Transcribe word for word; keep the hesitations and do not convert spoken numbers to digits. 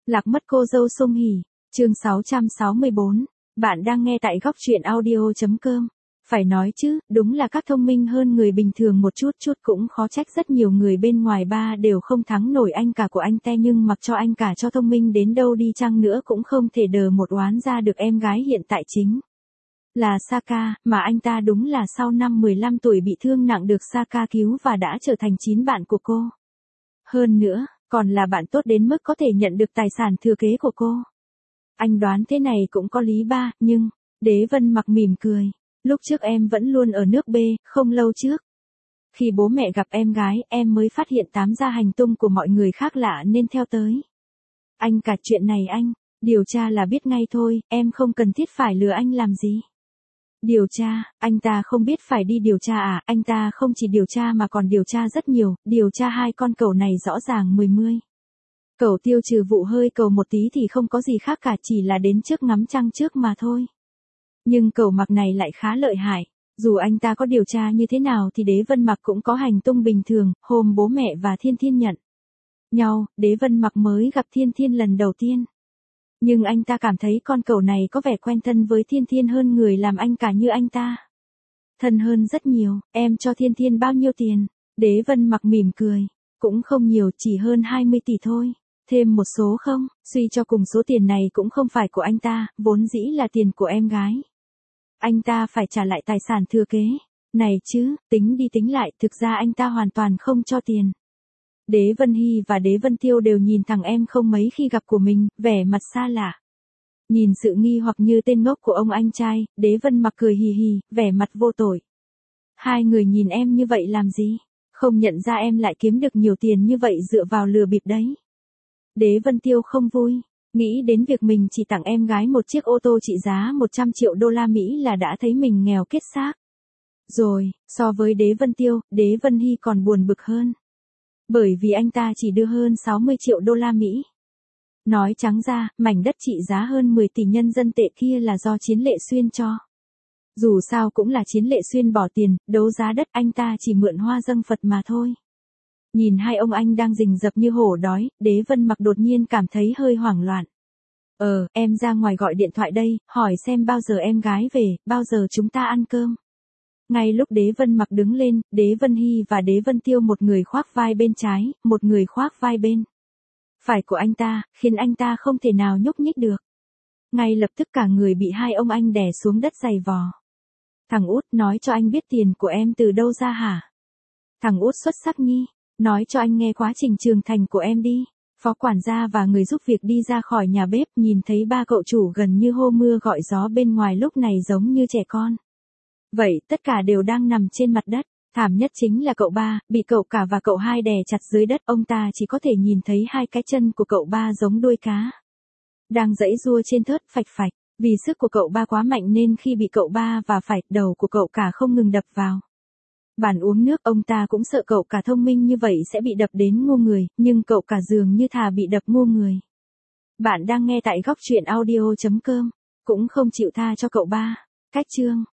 Lạc mất cô dâu Song Hỷ, chương sáu trăm sáu mươi bốn. Bạn đang nghe tại góc truyện audio chấm com. Phải nói chứ, đúng là các thông minh hơn người bình thường một chút chút cũng khó trách rất nhiều người bên ngoài ba đều không thắng nổi anh cả của anh te, nhưng mặc cho anh cả cho thông minh đến đâu đi chăng nữa cũng không thể đờ một oán ra được em gái hiện tại chính là Saka, mà anh ta đúng là sau năm mười lăm tuổi bị thương nặng được Saka cứu và đã trở thành chín bạn của cô. Hơn nữa, còn là bạn tốt đến mức có thể nhận được tài sản thừa kế của cô. Anh đoán thế này cũng có lý ba, nhưng, Đế Vân Mặc mỉm cười. Lúc trước em vẫn luôn ở nước B, không lâu trước. Khi bố mẹ gặp em gái, em mới phát hiện tám ra hành tung của mọi người khác lạ nên theo tới. Anh cả chuyện này anh, điều tra là biết ngay thôi, em không cần thiết phải lừa anh làm gì. Điều tra, anh ta không biết phải đi điều tra à, anh ta không chỉ điều tra mà còn điều tra rất nhiều, điều tra hai con cẩu này rõ ràng mười mươi. Cẩu Tiêu trừ vụ hơi cầu một tí thì không có gì khác cả, chỉ là đến trước ngắm trăng trước mà thôi. Nhưng cẩu Mặc này lại khá lợi hại, dù anh ta có điều tra như thế nào thì Đế Vân Mặc cũng có hành tung bình thường. Hôm bố mẹ và Thiên Thiên nhận nhau, Đế Vân Mặc mới gặp Thiên Thiên lần đầu tiên. Nhưng anh ta cảm thấy con cẩu này có vẻ quen thân với Thiên Thiên hơn người làm anh cả như anh ta. Thân hơn rất nhiều. Em cho Thiên Thiên bao nhiêu tiền? Đế Vân Mặc mỉm cười. Cũng không nhiều, chỉ hơn hai mươi tỷ thôi. Thêm một số không? Suy cho cùng số tiền này cũng không phải của anh ta, vốn dĩ là tiền của em gái. Anh ta phải trả lại tài sản thừa kế. Này chứ, tính đi tính lại, thực ra anh ta hoàn toàn không cho tiền. Đế Vân Hy và Đế Vân Tiêu đều nhìn thằng em không mấy khi gặp của mình, vẻ mặt xa lạ. Nhìn sự nghi hoặc như tên ngốc của ông anh trai, Đế Vân Mặc cười hì hì, vẻ mặt vô tội. Hai người nhìn em như vậy làm gì? Không nhận ra em lại kiếm được nhiều tiền như vậy dựa vào lừa bịp đấy. Đế Vân Tiêu không vui, nghĩ đến việc mình chỉ tặng em gái một chiếc ô tô trị giá một trăm triệu đô la Mỹ là đã thấy mình nghèo kết xác. Rồi, so với Đế Vân Tiêu, Đế Vân Hy còn buồn bực hơn. Bởi vì anh ta chỉ đưa hơn sáu mươi triệu đô la Mỹ. Nói trắng ra, mảnh đất trị giá hơn mười tỷ nhân dân tệ kia là do Chiến Lệ Xuyên cho. Dù sao cũng là Chiến Lệ Xuyên bỏ tiền, đấu giá đất, anh ta chỉ mượn hoa dâng Phật mà thôi. Nhìn hai ông anh đang rình rập như hổ đói, Đế Vân Mặc đột nhiên cảm thấy hơi hoảng loạn. Ờ, em ra ngoài gọi điện thoại đây, hỏi xem bao giờ em gái về, bao giờ chúng ta ăn cơm. Ngay lúc Đế Vân Mặc đứng lên, Đế Vân Hy và Đế Vân Tiêu một người khoác vai bên trái, một người khoác vai bên phải của anh ta, khiến anh ta không thể nào nhúc nhích được. Ngay lập tức cả người bị hai ông anh đè xuống đất giày vò. Thằng út, nói cho anh biết tiền của em từ đâu ra hả? Thằng út xuất sắc nhi, nói cho anh nghe quá trình trưởng thành của em đi. Phó quản gia và người giúp việc đi ra khỏi nhà bếp, nhìn thấy ba cậu chủ gần như hô mưa gọi gió bên ngoài lúc này giống như trẻ con. Vậy tất cả đều đang nằm trên mặt đất. Thảm nhất chính là cậu ba, bị cậu cả và cậu hai đè chặt dưới đất. Ông ta chỉ có thể nhìn thấy hai cái chân của cậu ba giống đuôi cá, đang giãy giụa trên thớt phạch phạch. Vì sức của cậu ba quá mạnh nên khi bị cậu ba và phải, đầu của cậu cả không ngừng đập vào bàn uống nước. Ông ta cũng sợ cậu cả thông minh như vậy sẽ bị đập đến ngu người, nhưng cậu cả dường như thà bị đập ngu người. Bạn đang nghe tại góc truyện audio chấm com, cũng không chịu tha cho cậu ba. Cách chương